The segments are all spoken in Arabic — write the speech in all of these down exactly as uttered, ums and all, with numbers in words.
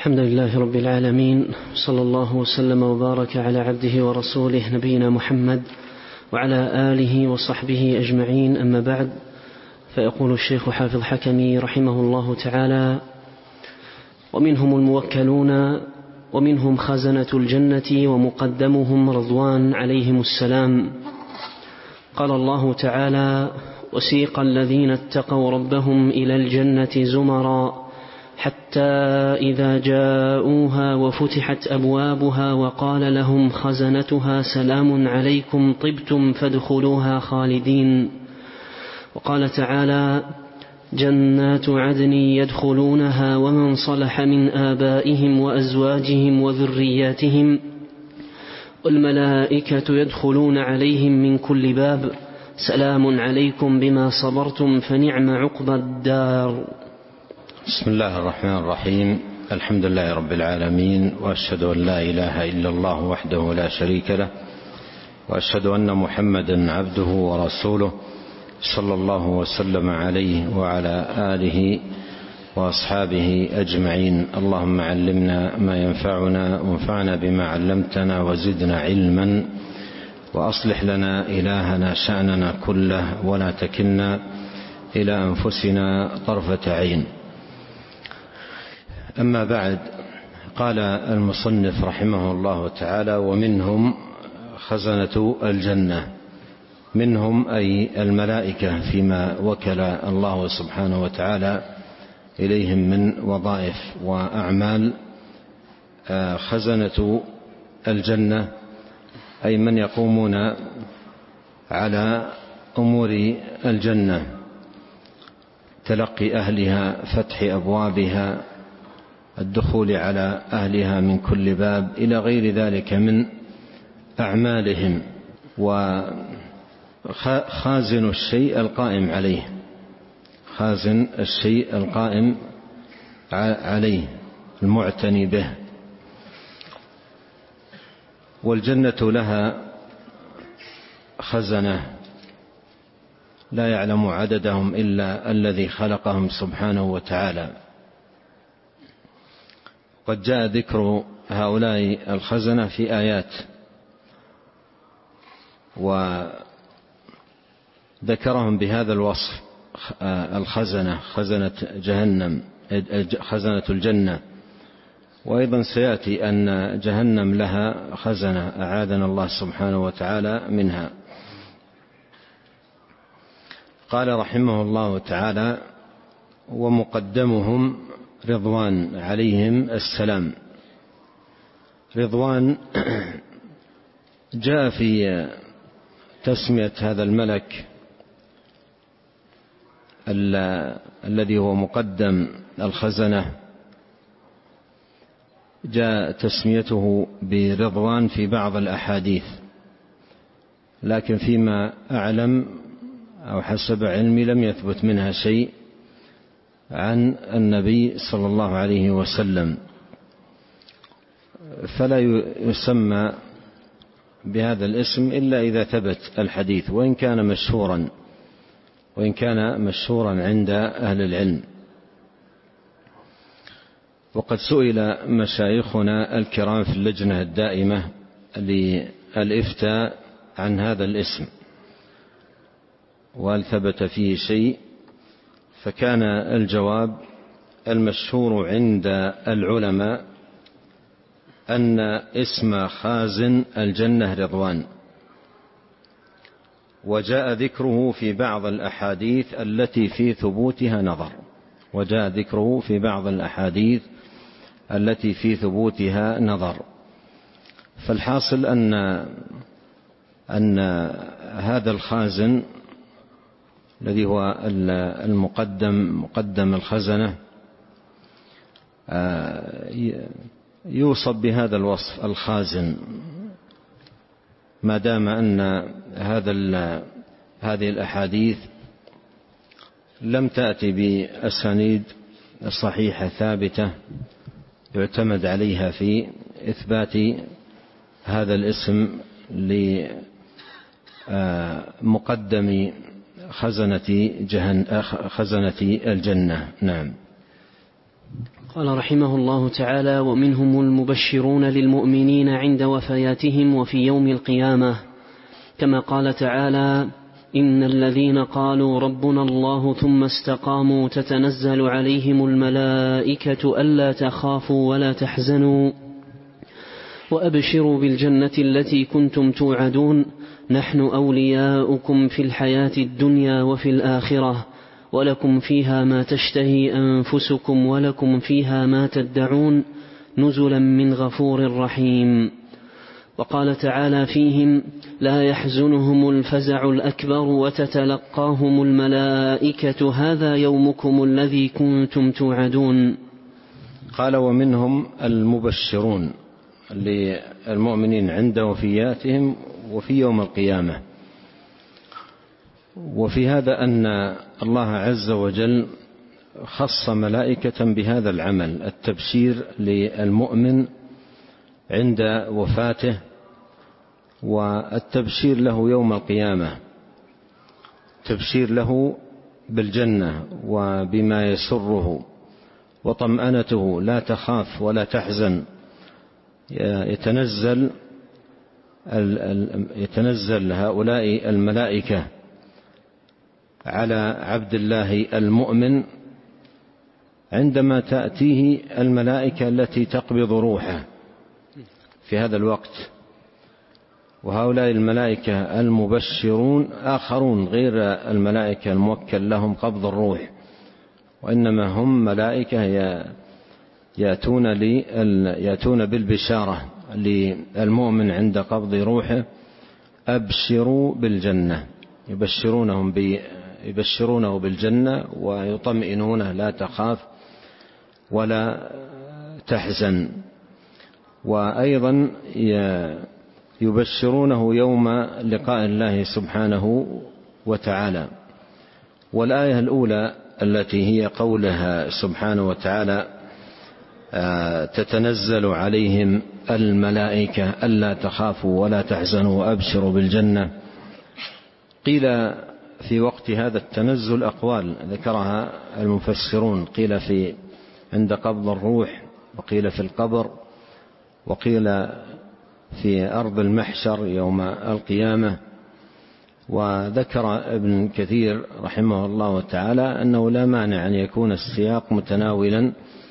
الحمد لله رب العالمين، صلى الله وسلم وبارك على عبده ورسوله نبينا محمد وعلى آله وصحبه أجمعين، أما بعد. فيقول الشيخ حافظ حكمي رحمه الله تعالى: ومنهم الموكلون ومنهم خزنة الجنة ومقدمهم رضوان عليهم السلام. قال الله تعالى: وسيق الذين اتقوا ربهم إلى الجنة زمرا حتى إذا جاءوها وفتحت أبوابها وقال لهم خزنتها سلام عليكم طبتم فادخلوها خالدين. وقال تعالى: جنات عدن يدخلونها ومن صلح من آبائهم وأزواجهم وذرياتهم والملائكة يدخلون عليهم من كل باب سلام عليكم بما صبرتم فنعم عقبى الدار. بسم الله الرحمن الرحيم. الحمد لله رب العالمين، وأشهد أن لا إله إلا الله وحده لا شريك له، وأشهد أن محمدا عبده ورسوله صلى الله وسلم عليه وعلى آله وأصحابه أجمعين. اللهم علمنا ما ينفعنا وانفعنا بما علمتنا وزدنا علما، وأصلح لنا إلهنا شأننا كله ولا تكلنا إلى أنفسنا طرفة عين. أما بعد، قال المصنف رحمه الله تعالى: ومنهم خزنة الجنة. منهم أي الملائكة فيما وكل الله سبحانه وتعالى إليهم من وظائف وأعمال. خزنة الجنة أي من يقومون على أمور الجنة، تلقي أهلها، فتح أبوابها، الدخول على أهلها من كل باب، إلى غير ذلك من أعمالهم. وخازن الشيء القائم عليه، خازن الشيء القائم عليه المعتني به. والجنة لها خزنة لا يعلم عددهم إلا الذي خلقهم سبحانه وتعالى. قد جاء ذكر هؤلاء الخزنة في آيات، وذكرهم بهذا الوصف: الخزنة، خزنة جهنم، خزنة الجنة. وأيضا سيأتي أن جهنم لها خزنة، أعاذنا الله سبحانه وتعالى منها. قال رحمه الله تعالى: ومقدمهم رضوان عليهم السلام. رضوان جاء في تسمية هذا الملك الذي هو مقدم الخزنة، جاء تسميته برضوان في بعض الأحاديث، لكن فيما أعلم أو حسب علمي لم يثبت منها شيء عن النبي صلى الله عليه وسلم، فلا يسمى بهذا الاسم إلا إذا ثبت الحديث، وإن كان مشهورا وإن كان مشهورا عند أهل العلم. وقد سئل مشايخنا الكرام في اللجنة الدائمة للإفتاء عن هذا الاسم وهل ثبت فيه شيء، فكان الجواب المشهور عند العلماء أن اسم خازن الجنة رضوان، وجاء ذكره في بعض الأحاديث التي في ثبوتها نظر وجاء ذكره في بعض الأحاديث التي في ثبوتها نظر. فالحاصل أن أن هذا الخازن الذي هو المقدم مقدم الخزنة يوصف بهذا الوصف الخازن، ما دام أن هذا هذه الأحاديث لم تأتي بأسانيد صحيحة ثابتة يعتمد عليها في إثبات هذا الاسم لمقدم خزنة جهنم خزنة الجنة. نعم. قال رحمه الله تعالى: ومنهم المبشرون للمؤمنين عند وفياتهم وفي يوم القيامة، كما قال تعالى: إن الذين قالوا ربنا الله ثم استقاموا تتنزل عليهم الملائكة ألا تخافوا ولا تحزنوا وأبشروا بالجنة التي كنتم توعدون نحن أولياؤكم في الحياة الدنيا وفي الآخرة ولكم فيها ما تشتهي أنفسكم ولكم فيها ما تدعون نزلا من غفور رحيم. وقال تعالى فيهم: لا يحزنهم الفزع الأكبر وتتلقاهم الملائكة هذا يومكم الذي كنتم توعدون. قال: ومنهم المبشرون للمؤمنين عند وفياتهم وفي يوم القيامة. وفي هذا أن الله عز وجل خص ملائكة بهذا العمل، التبشير للمؤمن عند وفاته والتبشير له يوم القيامة، تبشير له بالجنة وبما يسره وطمأنته، لا تخاف ولا تحزن. يتنزل يتنزل هؤلاء الملائكة على عبد الله المؤمن عندما تأتيه الملائكة التي تقبض روحه في هذا الوقت. وهؤلاء الملائكة المبشرون آخرون غير الملائكة الموكل لهم قبض الروح، وإنما هم ملائكة يأتون, يأتون بالبشارة للمؤمن عند قبض روحه: أبشروا بالجنة. يبشرونهم ب يبشرونه بالجنة ويطمئنونه: لا تخاف ولا تحزن. وأيضا يبشرونه يوم لقاء الله سبحانه وتعالى. والآية الأولى التي هي قولها سبحانه وتعالى: تتنزل عليهم الملائكة ألا تخافوا ولا تحزنوا وأبشروا بالجنة، قيل في وقت هذا التنزل أقوال ذكرها المفسرون، قيل في عند قبض الروح، وقيل في القبر، وقيل في أرض المحشر يوم القيامة. وذكر ابن كثير رحمه الله تعالى أنه لا مانع أن يكون السياق متناولا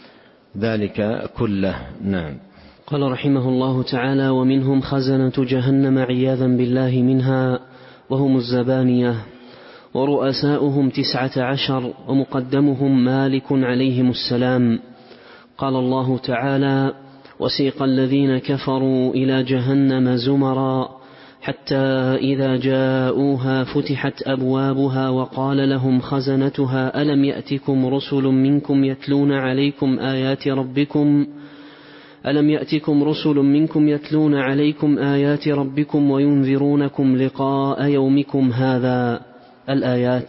ذلك كله. نعم. قال رحمه الله تعالى: ومنهم خزنة جهنم عياذا بالله منها وهم الزبانية، ورؤساؤهم تسعة عشر، ومقدمهم مالك عليهم السلام. قال الله تعالى: وسيق الذين كفروا إلى جهنم زمرا حتى إذا جاءوها فتحت أبوابها وقال لهم خزنتها ألم يأتكم رسل منكم يتلون عليكم آيات ربكم ألم يأتكم رسل منكم يتلون عليكم آيات ربكم وينذرونكم لقاء يومكم هذا. الآيات.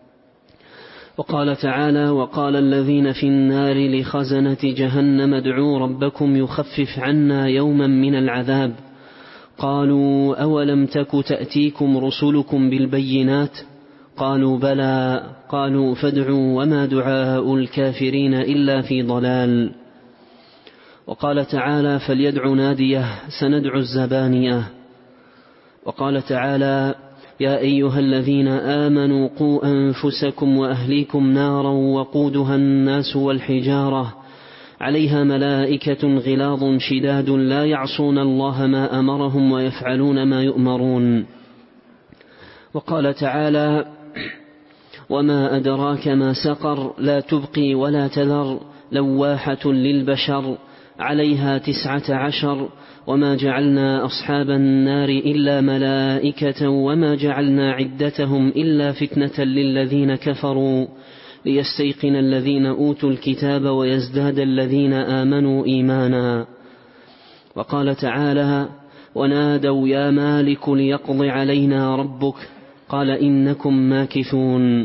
وقال تعالى: وقال الذين في النار لخزنة جهنم ادعوا ربكم يخفف عنا يوما من العذاب. قالوا: أولم تك تأتيكم رسلكم بالبينات؟ قالوا: بلى. قالوا: فادعوا وما دعاء الكافرين إلا في ضلال. وقال تعالى: فليدع ناديه سندع الزبانية. وقال تعالى: يا أيها الذين آمنوا قوا أنفسكم وأهليكم نارا وقودها الناس والحجارة عليها ملائكة غلاظ شداد لا يعصون الله ما أمرهم ويفعلون ما يؤمرون. وقال تعالى: وما أدراك ما سقر لا تبقي ولا تذر لواحة للبشر عليها تسعة عشر وما جعلنا أصحاب النار إلا ملائكة وما جعلنا عدتهم إلا فتنة للذين كفروا ليستيقن الذين أوتوا الكتاب ويزداد الذين آمنوا إيمانا. وقال تعالى: ونادوا يا مالك ليقض علينا ربك قال إنكم ماكثون.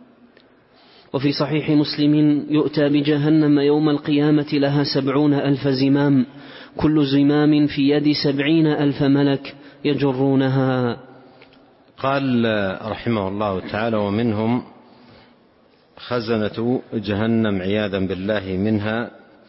وفي صحيح مسلم: يؤتى بجهنم يوم القيامة لها سبعون ألف زمام كل زمام في يد سبعين ألف ملك يجرونها. قال رحمه الله تعالى: ومنهم خزنة جهنم عياذا بالله منها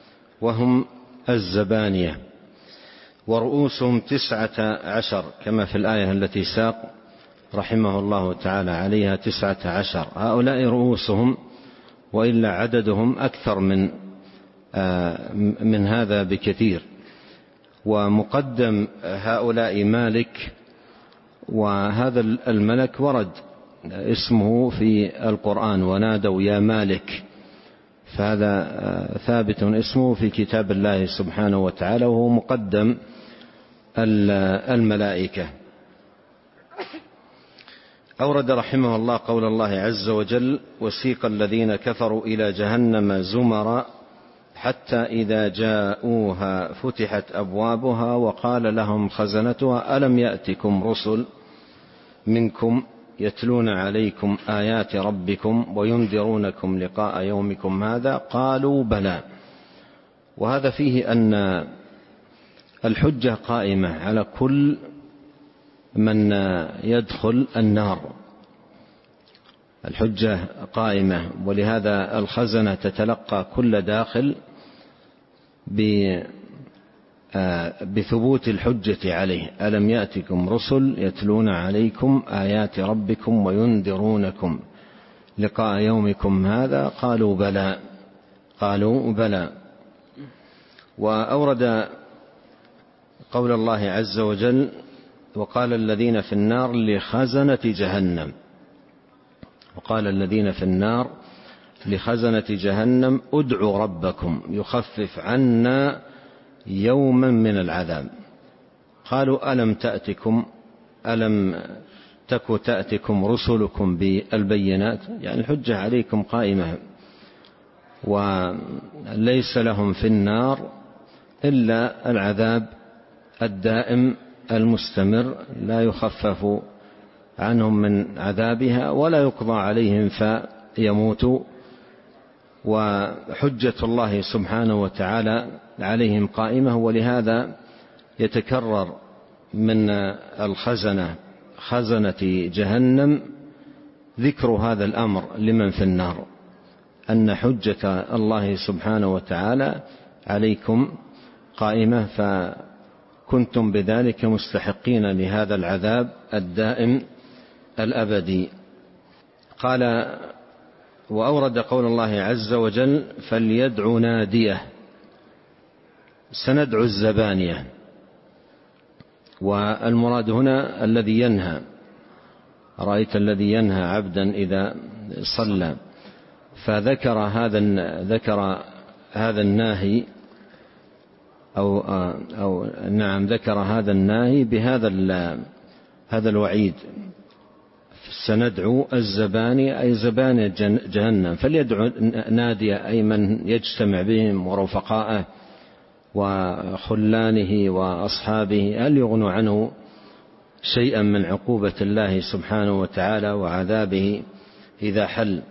وهم الزبانية، ورؤوسهم تسعة عشر كما في الآية التي ساق رحمه الله تعالى عليها تسعة عشر. هؤلاء رؤوسهم، وإلا عددهم أكثر من من هذا بكثير. ومقدم هؤلاء مالك، وهذا الملك ورد اسمه في القرآن ونادوا يا مالك، فهذا ثابت اسمه في كتاب الله سبحانه وتعالى، وهو مقدم الملائكة. أورد رحمه الله قول الله عز وجل: وسيق الذين كفروا إلى جهنم زمرا حتى إذا جاءوها فتحت أبوابها وقال لهم خزنتها ألم يأتكم رسل منكم يتلون عليكم آيات ربكم وينذرونكم لقاء يومكم هذا قالوا بلى. وهذا فيه أن الحجة قائمة على كل من يدخل النار، الحجة قائمة، ولهذا الخزنة تتلقى كل داخل بثبوت الحجة عليه. ألم يأتكم رسل يتلون عليكم آيات ربكم وينذرونكم لقاء يومكم هذا قالوا بلى قالوا بلى. وأورد قول الله عز وجل: وقال الذين في النار لخزنة جهنم وقال الذين في النار لخزنة جهنم ادعوا ربكم يخفف عنا يوما من العذاب. قالوا ألم تأتكم ألم تك تأتكم رسلكم بالبينات، يعني الحجة عليكم قائمة، وليس لهم في النار إلا العذاب الدائم المستمر، لا يخفف عنهم من عذابها ولا يقضى عليهم فيموتوا. وحجة الله سبحانه وتعالى عليهم قائمة، ولهذا يتكرر من الخزنة خزنة جهنم ذكر هذا الأمر لمن في النار، أن حجة الله سبحانه وتعالى عليكم قائمة، فكنتم بذلك مستحقين لهذا العذاب الدائم الأبدي. قال: وأورد قول الله عز وجل: فليدع ناديه. سندعو الزبانية، والمراد هنا الذي ينهى. رأيت الذي ينهى عبدا إذا صلى، فذكر هذا ذكر هذا الناهي أو أو نعم ذكر هذا الناهي بهذا هذا الوعيد: سندعو الزبانية أي زبانية جهنم. فليدعو نادية أي من يجتمع بهم ورفقائه وخلانه وأصحابه، هل يغنوا عنه شيئا من عقوبة الله سبحانه وتعالى وعذابه إذا حل.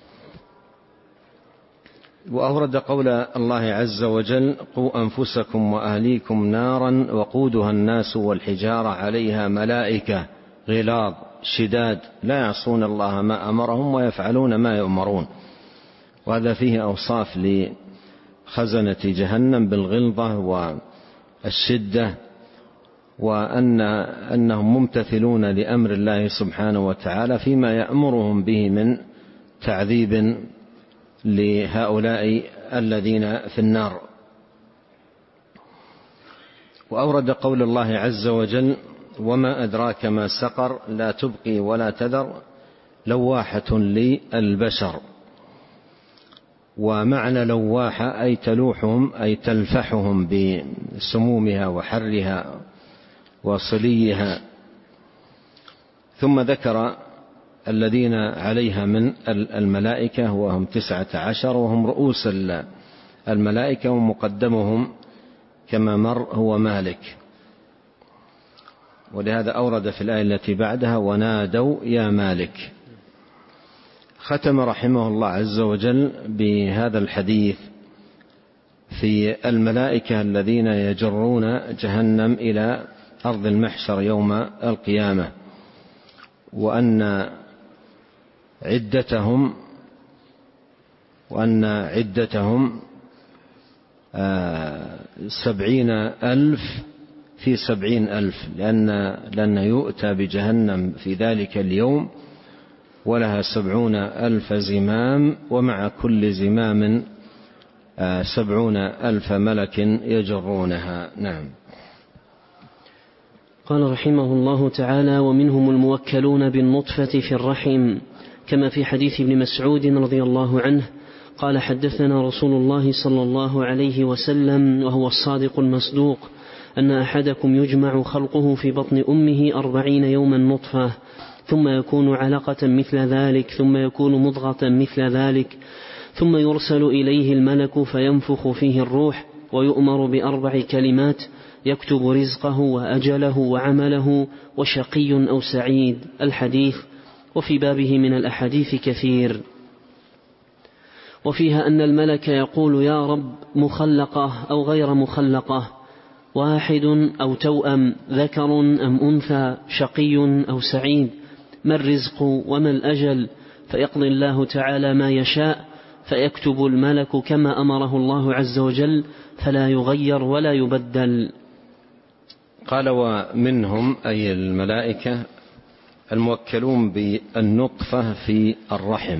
وأورد قول الله عز وجل: قوا أنفسكم وأهليكم نارا وقودها الناس والحجارة عليها ملائكة غلاظ شداد لا يعصون الله ما أمرهم ويفعلون ما يؤمرون. وهذا فيه أوصاف لخزنة جهنم بالغلظة والشدة، وأن أنهم ممتثلون لأمر الله سبحانه وتعالى فيما يأمرهم به من تعذيب لهؤلاء الذين في النار. وأورد قول الله عز وجل: وما أدراك ما سقر لا تبقي ولا تذر لواحة للبشر. ومعنى لواحة أي تلوحهم أي تلفحهم بسمومها وحرها وصليها. ثم ذكر الذين عليها من الملائكة وهم تسعة عشر، وهم رؤوس الملائكة، ومقدمهم كما مر هو مالك. ولهذا أورد في الآية التي بعدها: ونادوا يا مالك. ختم رحمه الله عز وجل بهذا الحديث في الملائكة الذين يجرون جهنم إلى أرض المحشر يوم القيامة، وأن عدتهم وأن عدتهم سبعين ألف في سبعين ألف، لأن, لأن يؤتى بجهنم في ذلك اليوم ولها سبعون ألف زمام، ومع كل زمام سبعون ألف ملك يجرونها. نعم. قال رحمه الله تعالى: ومنهم الموكلون بالنطفة في الرحم، كما في حديث ابن مسعود رضي الله عنه قال: حدثنا رسول الله صلى الله عليه وسلم وهو الصادق المصدوق أن أحدكم يجمع خلقه في بطن أمه أربعين يوما نطفة، ثم يكون علقة مثل ذلك، ثم يكون مضغة مثل ذلك، ثم يرسل إليه الملك فينفخ فيه الروح، ويؤمر بأربع كلمات: يكتب رزقه وأجله وعمله وشقي أو سعيد. الحديث. وفي بابه من الأحاديث كثير، وفيها أن الملك يقول: يا رب، مخلقة أو غير مخلقة، واحد أو توأم، ذكر أم أنثى، شقي أو سعيد، ما الرزق وما الأجل؟ فيقضي الله تعالى ما يشاء، فيكتب الملك كما أمره الله عز وجل، فلا يغير ولا يبدل. قال: ومنهم أي الملائكة الموكلون بالنطفة في الرحم،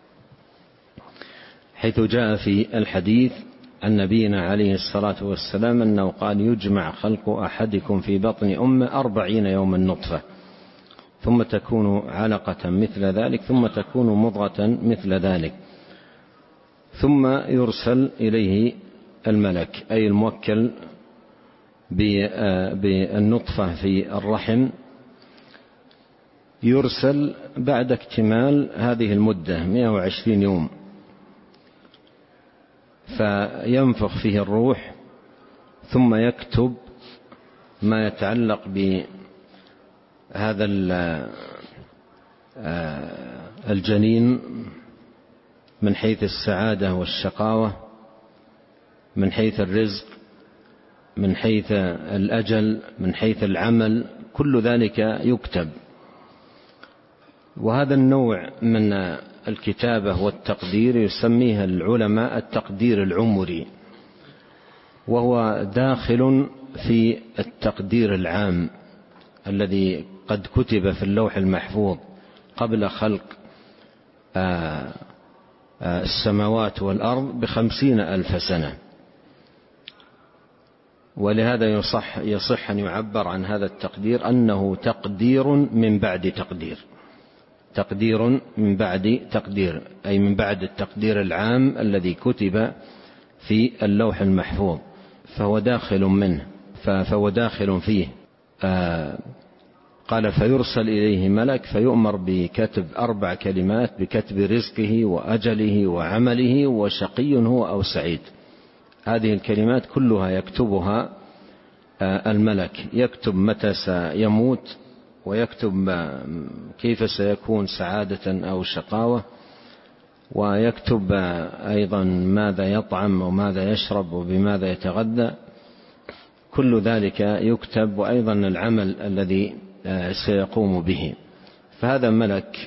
حيث جاء في الحديث عن نبينا عليه الصلاة والسلام أنه قال: يجمع خلق أحدكم في بطن أمه أربعين يوما نطفة، ثم تكون علقة مثل ذلك، ثم تكون مضغة مثل ذلك، ثم يرسل إليه الملك أي الموكل بالنطفة في الرحم، يرسل بعد اكتمال هذه المدة مئة وعشرين يوم، فينفخ فيه الروح، ثم يكتب ما يتعلق بهذا الجنين من حيث السعادة والشقاوة، من حيث الرزق، من حيث الأجل، من حيث العمل، كل ذلك يكتب. وهذا النوع من الكتابة والتقدير يسميها العلماء التقدير العمري، وهو داخل في التقدير العام الذي قد كتب في اللوح المحفوظ قبل خلق السماوات والأرض بخمسين ألف سنة. ولهذا يصح, يصح أن يعبر عن هذا التقدير أنه تقدير من بعد تقدير، تقدير من بعد تقدير، أي من بعد التقدير العام الذي كتب في اللوح المحفوظ، فهو داخل منه، فهو داخل فيه. آه قال: فيرسل إليه ملك فيؤمر بكتب أربع كلمات: بكتب رزقه وأجله وعمله وشقي هو أو سعيد. هذه الكلمات كلها يكتبها الملك، يكتب متى سيموت، ويكتب كيف سيكون سعادة أو شقاوة، ويكتب أيضا ماذا يطعم وماذا يشرب وبماذا يتغذى، كل ذلك يكتب، وأيضا العمل الذي سيقوم به. فهذا ملك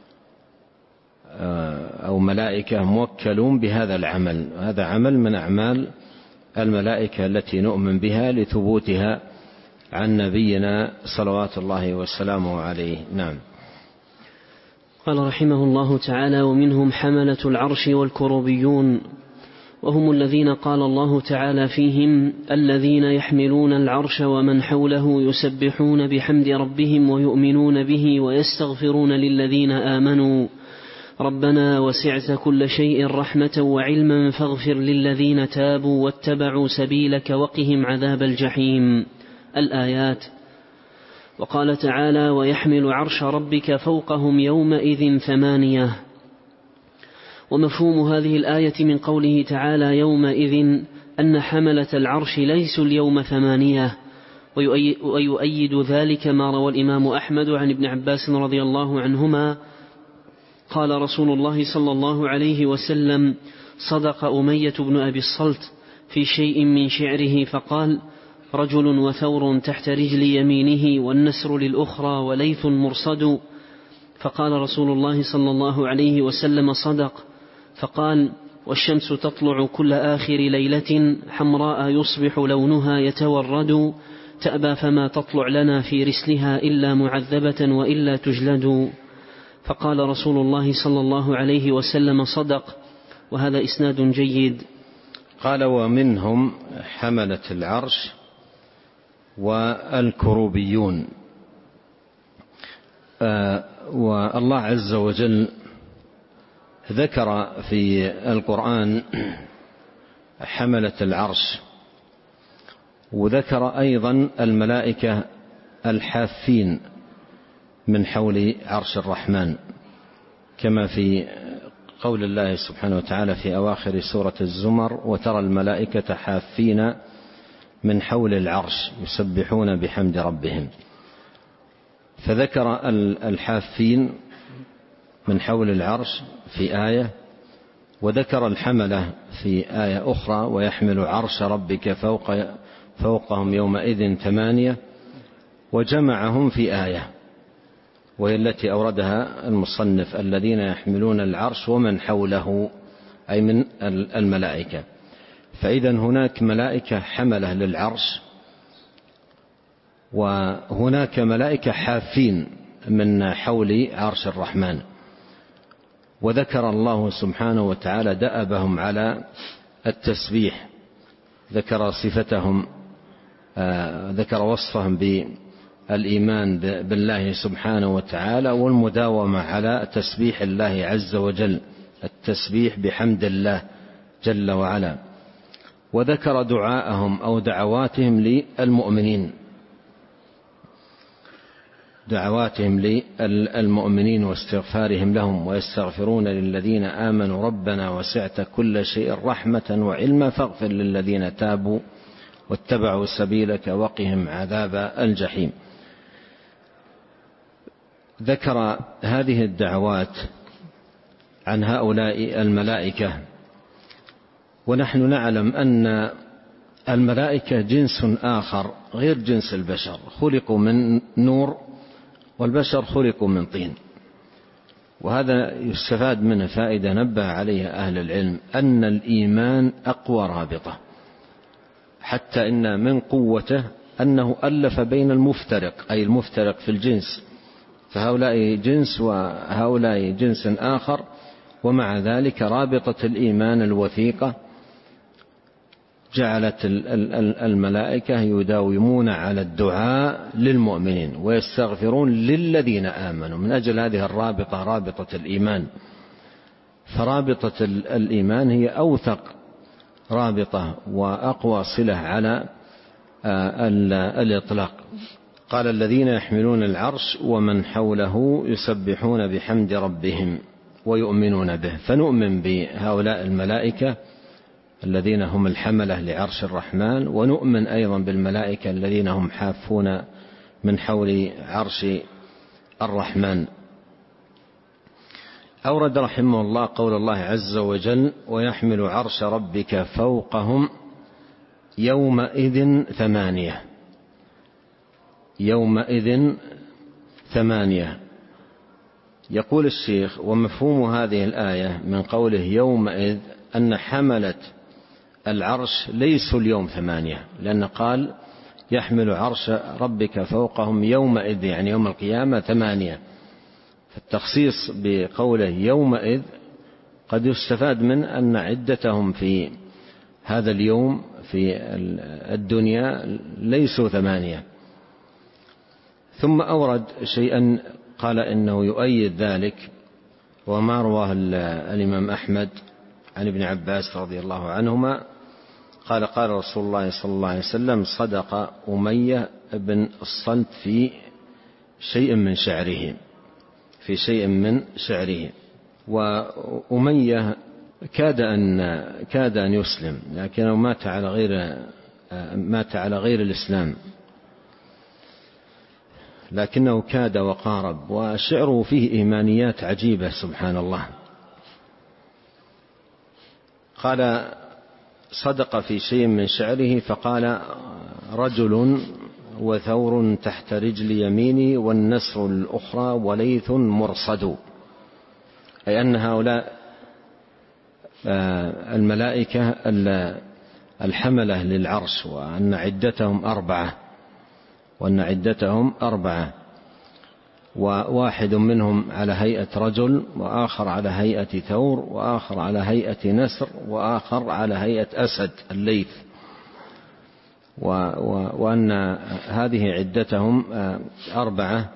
أو ملائكة موكلون بهذا العمل، هذا عمل من أعمال الملائكة التي نؤمن بها لثبوتها عن نبينا صلوات الله وسلامه عليه. نعم. قال رحمه الله تعالى: ومنهم حملة العرش والكروبيون، وهم الذين قال الله تعالى فيهم: الذين يحملون العرش ومن حوله يسبحون بحمد ربهم ويؤمنون به ويستغفرون للذين آمنوا ربنا وسعت كل شيء رحمة وعلما فاغفر للذين تابوا واتبعوا سبيلك وقهم عذاب الجحيم. الآيات. وقال تعالى: ويحمل عرش ربك فوقهم يومئذ ثمانية. ومفهوم هذه الآية من قوله تعالى يومئذ أن حملة العرش ليسوا اليوم ثمانية، ويؤيد ذلك ما روى الإمام أحمد عن ابن عباس رضي الله عنهما قال رسول الله صلى الله عليه وسلم: صدق أمية بن أبي الصلت في شيء من شعره فقال: رجل وثور تحت رجل يمينه والنسر للأخرى وليث مرصد. فقال رسول الله صلى الله عليه وسلم: صدق. فقال: والشمس تطلع كل آخر ليلة حمراء يصبح لونها يتورد، تأبى فما تطلع لنا في رسلها إلا معذبة وإلا تجلد. فقال رسول الله صلى الله عليه وسلم: صدق. وهذا إسناد جيد. قال: ومنهم حملة العرش والكروبيون. آه والله عز وجل ذكر في القرآن حملة العرش، وذكر أيضا الملائكة الحافين من حول عرش الرحمن، كما في قول الله سبحانه وتعالى في أواخر سورة الزمر: وترى الملائكة حافين من حول العرش يسبحون بحمد ربهم. فذكر الحافين من حول العرش في آية، وذكر الحملة في آية أخرى: ويحمل عرش ربك فوق فوقهم يومئذ ثمانية، وجمعهم في آية وهي التي أوردها المصنف: الذين يحملون العرش ومن حوله، أي من الملائكة. فإذا هناك ملائكة حملة للعرش، وهناك ملائكة حافين من حول عرش الرحمن. وذكر الله سبحانه وتعالى دأبهم على التسبيح، ذكر صفتهم، آه ذكر وصفهم بالإيمان بالله سبحانه وتعالى والمداومة على تسبيح الله عز وجل، التسبيح بحمد الله جل وعلا. وذكر دعاءهم أو دعواتهم للمؤمنين، دعواتهم للمؤمنين واستغفارهم لهم: ويستغفرون للذين آمنوا ربنا وسعت كل شيء رحمة وعلما فاغفر للذين تابوا واتبعوا سبيلك وقهم عذاب الجحيم. ذكر هذه الدعوات عن هؤلاء الملائكة، ونحن نعلم أن الملائكة جنس آخر غير جنس البشر، خلقوا من نور والبشر خلقوا من طين. وهذا يستفاد منه فائدة نبه عليها أهل العلم: أن الإيمان أقوى رابطة، حتى إن من قوته أنه ألف بين المفترق، أي المفترق في الجنس، فهؤلاء جنس وهؤلاء جنس آخر، ومع ذلك رابطة الإيمان الوثيقة جعلت الملائكة يداومون على الدعاء للمؤمنين ويستغفرون للذين آمنوا، من أجل هذه الرابطة، رابطة الإيمان. فرابطة الإيمان هي أوثق رابطة وأقوى صلة على الإطلاق. قال: الذين يحملون العرش ومن حوله يسبحون بحمد ربهم ويؤمنون به. فنؤمن بهؤلاء الملائكة الذين هم الحملة لعرش الرحمن، ونؤمن أيضا بالملائكة الذين هم حافون من حول عرش الرحمن. أورد رحمه الله قول الله عز وجل: ويحمل عرش ربك فوقهم يومئذ ثمانية. يومئذ ثمانية. يقول الشيخ: ومفهوم هذه الآية من قوله يومئذ أن حملة العرش ليسوا اليوم ثمانية، لأن قال: يحمل عرش ربك فوقهم يومئذ، يعني يوم القيامة، ثمانية. فالتخصيص بقوله يومئذ قد يستفاد من أن عدتهم في هذا اليوم في الدنيا ليسوا ثمانية. ثم أورد شيئا قال إنه يؤيد ذلك، وما رواه الإمام أحمد عن ابن عباس رضي الله عنهما قال: قال رسول الله صلى الله عليه وسلم: صدق أمية بن الصلت في شيء من شعره، في شيء من شعره. وأمية كاد أن كاد أن يسلم، لكنه مات على غير مات على غير الإسلام، لكنه كاد وقارب، وشعره فيه إيمانيات عجيبة سبحان الله. قال: صدق في شيء من شعره، فقال: رجل وثور تحت رجل يميني والنسر الأخرى وليث مرصد، أي أن هؤلاء الملائكة الحملة للعرش، وأن عدتهم أربعة وأن عدتهم أربعة وواحد منهم على هيئة رجل، وآخر على هيئة ثور، وآخر على هيئة نسر، وآخر على هيئة أسد الليث، وأن هذه عدتهم أربعة.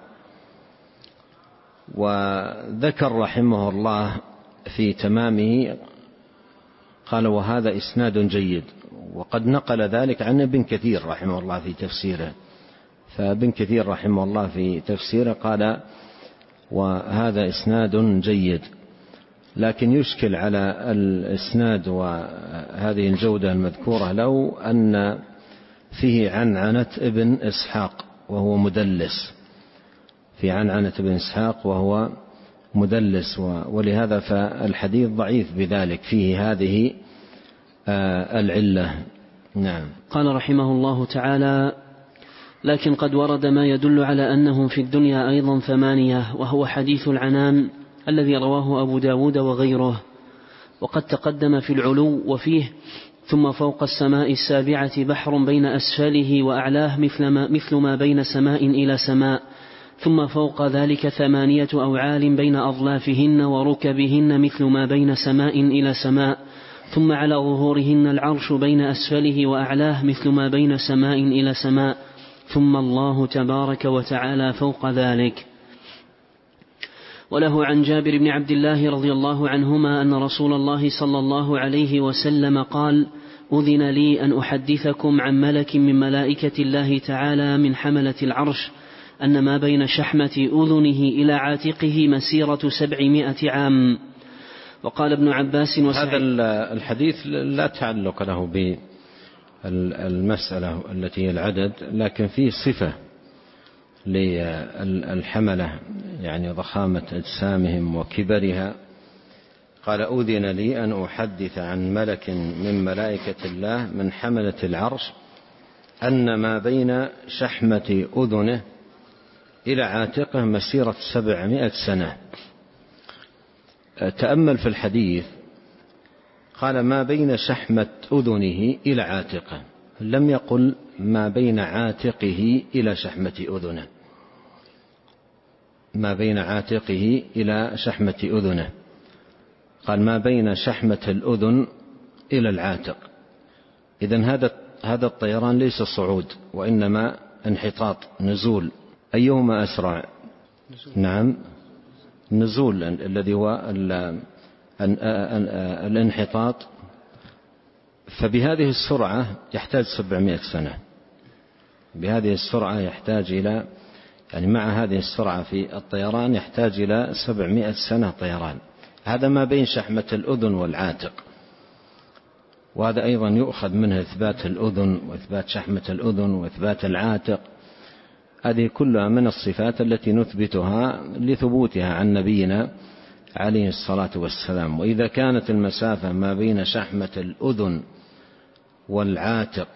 وذكر رحمه الله في تمامه قال: وهذا إسناد جيد. وقد نقل ذلك عن ابن كثير رحمه الله في تفسيره، فابن كثير رحمه الله في تفسيره قال: وهذا إسناد جيد. لكن يشكل على الإسناد وهذه الجودة المذكورة له أن فيه عنعنة ابن إسحاق وهو مدلس، في عنعنة ابن إسحاق وهو مدلس، ولهذا فالحديث ضعيف بذلك، فيه هذه العلة. نعم. قال رحمه الله تعالى: لكن قد ورد ما يدل على أنهم في الدنيا أيضا ثمانية، وهو حديث العنان الذي رواه أبو داود وغيره، وقد تقدم في العلو وفيه: ثم فوق السماء السابعة بحر بين أسفله وأعلاه مثل ما, مثل ما بين سماء إلى سماء، ثم فوق ذلك ثمانية أوعال بين أظلافهن وركبهن مثل ما بين سماء إلى سماء، ثم على ظهورهن العرش بين أسفله وأعلاه مثل ما بين سماء إلى سماء، ثم الله تبارك وتعالى فوق ذلك. وله عن جابر بن عبد الله رضي الله عنهما أن رسول الله صلى الله عليه وسلم قال: أذن لي أن أحدثكم عن ملك من ملائكة الله تعالى من حملة العرش، أن ما بين شحمة أذنه إلى عاتقه مسيرة سبعمائة عام. وقال ابن عباس وسعيد: هذا الحديث لا تعلق له بالمسألة التي هي العدد، لكن فيه صفة للحملة، يعني ضخامة أجسامهم وكبرها. قال: أذن لي أن أحدث عن ملك من ملائكة الله من حملة العرش أن ما بين شحمة أذنه إلى عاتقه مسيرة سبعمائة سنة. تأمل في الحديث، قال: ما بين شحمة أذنه إلى عاتقه، لم يقل ما بين عاتقه إلى شحمة أذنه، ما بين عاتقه إلى شحمة أذنه، قال ما بين شحمة الأذن إلى العاتق. إذن هذا هذا الطيران ليس صعود، وإنما انحطاط، نزول. أيهما أسرع؟ نعم، النزول الذي هو الانحطاط. فبهذه السرعة يحتاج سبعمائة سنة، بهذه السرعة يحتاج إلى، يعني مع هذه السرعة في الطيران يحتاج إلى سبعمائة سنة طيران. هذا ما بين شحمة الأذن والعاتق. وهذا أيضا يؤخذ منه إثبات الأذن وإثبات شحمة الأذن وإثبات العاتق. هذه كلها من الصفات التي نثبتها لثبوتها عن نبينا عليه الصلاة والسلام. وإذا كانت المسافة ما بين شحمة الأذن والعاتق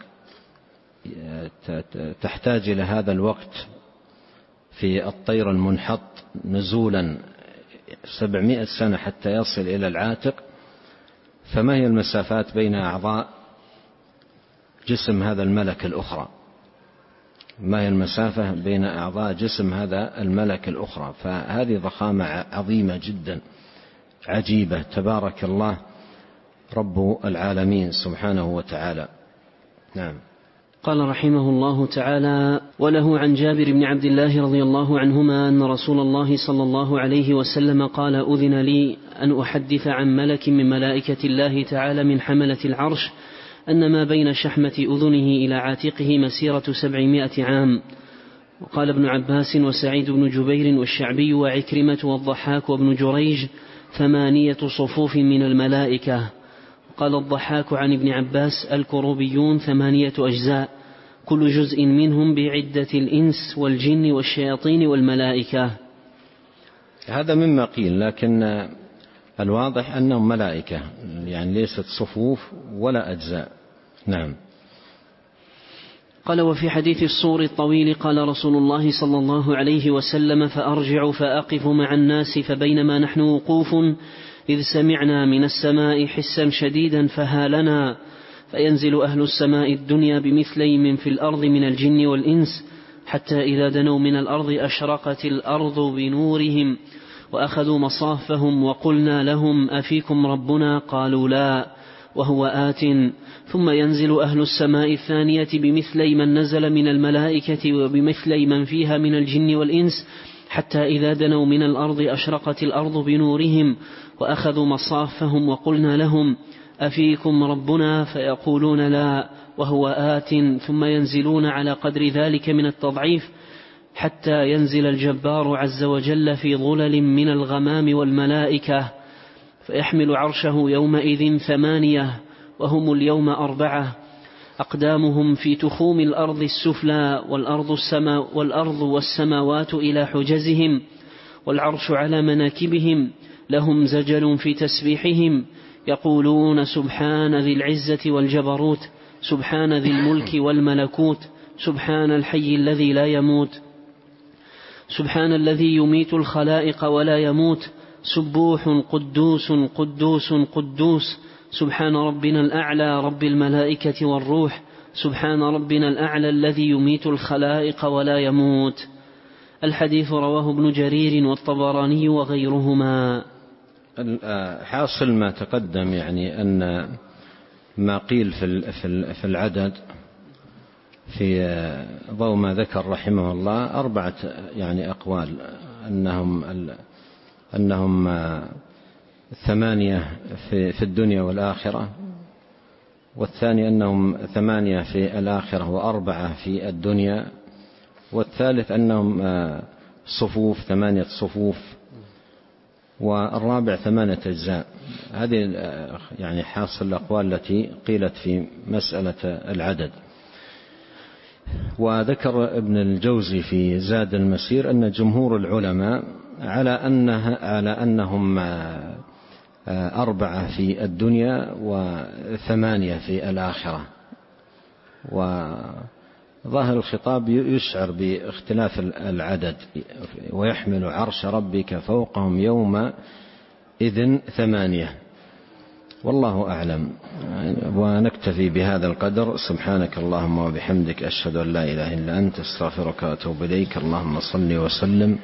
تحتاج إلى هذا الوقت في الطير المنحط نزولا سبعمائة سنة حتى يصل إلى العاتق، فما هي المسافات بين أعضاء جسم هذا الملك الأخرى؟ ما هي المسافة بين أعضاء جسم هذا الملك الأخرى؟ فهذه ضخامة عظيمة جدا عجيبة، تبارك الله رب العالمين سبحانه وتعالى. نعم. قال رحمه الله تعالى: وله عن جابر بن عبد الله رضي الله عنهما أن رسول الله صلى الله عليه وسلم قال: أذن لي أن أحدث عن ملك من ملائكة الله تعالى من حملة العرش أن ما بين شحمة أذنه إلى عاتقه مسيرة سبعمائة عام. وقال ابن عباس وسعيد بن جبير والشعبي وعكرمة والضحاك وابن جريج: ثمانية صفوف من الملائكة. قال الضحاك عن ابن عباس: الكروبيون ثمانية أجزاء، كل جزء منهم بعدة الإنس والجن والشياطين والملائكة. هذا مما قيل، لكن الواضح أنهم ملائكة، يعني ليست صفوف ولا أجزاء. نعم. قال: وفي حديث الصور الطويل قال رسول الله صلى الله عليه وسلم: فأرجع فأقف مع الناس، فبينما نحن وقوف إذ سمعنا من السماء حسا شديدا فهالنا، فينزل أهل السماء الدنيا بمثليهم في الأرض من الجن والإنس، حتى إذا دنوا من الأرض أشرقت الأرض بنورهم وأخذوا مصافهم، وقلنا لهم أفيكم ربنا؟ قالوا لا، وهو آت. ثم ينزل أهل السماء الثانية بمثلي من نزل من الملائكة وبمثلي من فيها من الجن والإنس، حتى إذا دنوا من الأرض أشرقت الأرض بنورهم وأخذوا مصافهم، وقلنا لهم أفيكم ربنا؟ فيقولون لا، وهو آت. ثم ينزلون على قدر ذلك من التضعيف، حتى ينزل الجبار عز وجل في ظلل من الغمام والملائكة، فيحمل عرشه يومئذ ثمانية، وهم اليوم أربعة، أقدامهم في تخوم الأرض السفلى، والأرض, السما والأرض والسماوات إلى حجزهم، والعرش على مناكبهم، لهم زجل في تسبيحهم، يقولون سبحان ذي العزة والجبروت، سبحان ذي الملك والملكوت، سبحان الحي الذي لا يموت، سبحان الذي يميت الخلائق ولا يموت، سبوح قدوس قدوس قدوس، سبحان ربنا الأعلى رب الملائكة والروح، سبحان ربنا الأعلى الذي يميت الخلائق ولا يموت. الحديث رواه ابن جرير والطبراني وغيرهما. حاصل ما تقدم يعني أن ما قيل في العدد في ضوء ما ذكر رحمه الله أربعة يعني أقوال، أنهم أنهم ثمانية في الدنيا والآخرة، والثاني أنهم ثمانية في الآخرة وأربعة في الدنيا، والثالث أنهم صفوف ثمانية صفوف، والرابع ثمانية أجزاء. هذه يعني حاصل الأقوال التي قيلت في مسألة العدد. وذكر ابن الجوزي في زاد المسير أن جمهور العلماء على أنها على أنهم أربعة في الدنيا وثمانية في الآخرة، وظاهر الخطاب يشعر باختلاف العدد، ويحمل عرش ربك فوقهم يومئذ ثمانية، والله أعلم. ونكتفي بهذا القدر. سبحانك اللهم وبحمدك، أشهد أن لا إله إلا أنت، استغفرك وأتوب إليك. اللهم صل وسلم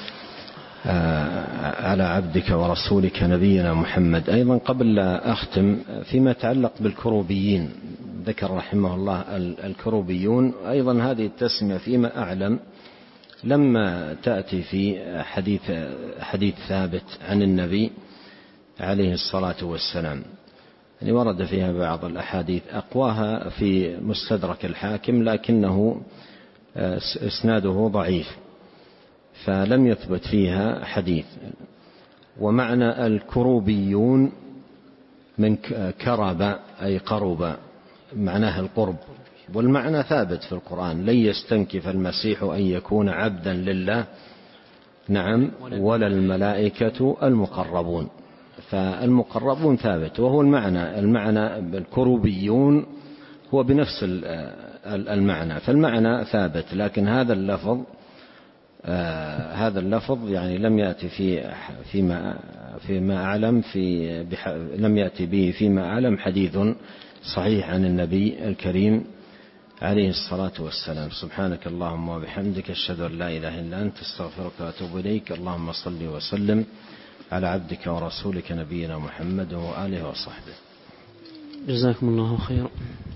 على عبدك ورسولك نبينا محمد. أيضا قبل لا أختم، فيما يتعلق بالكروبيين، ذكر رحمه الله الكروبيون، أيضا هذه التسمية فيما أعلم لما تأتي في حديث حديث ثابت عن النبي عليه الصلاة والسلام، يعني ورد فيها بعض الأحاديث أقواها في مستدرك الحاكم، لكنه إسناده ضعيف فلم يثبت فيها حديث. ومعنى الكروبيون من كرب أي قرب، معناه القرب، والمعنى ثابت في القرآن: لن يستنكف المسيح أن يكون عبدا لله، نعم، ولا الملائكة المقربون. فالمقربون ثابت، وهو المعنى المعنى بالكروبيون هو بنفس المعنى، فالمعنى ثابت. لكن هذا اللفظ آه هذا اللفظ يعني لم يأتي في فيما فيما أعلم في لم يأتي به فيما أعلم حديث صحيح عن النبي الكريم عليه الصلاة والسلام. سبحانك اللهم وبحمدك، أشهد أن لا إله إلا أنت، استغفرك وأتوب إليك. اللهم صل وسلم على عبدك ورسولك نبينا محمد وآله وصحبه. جزاكم الله خيرا.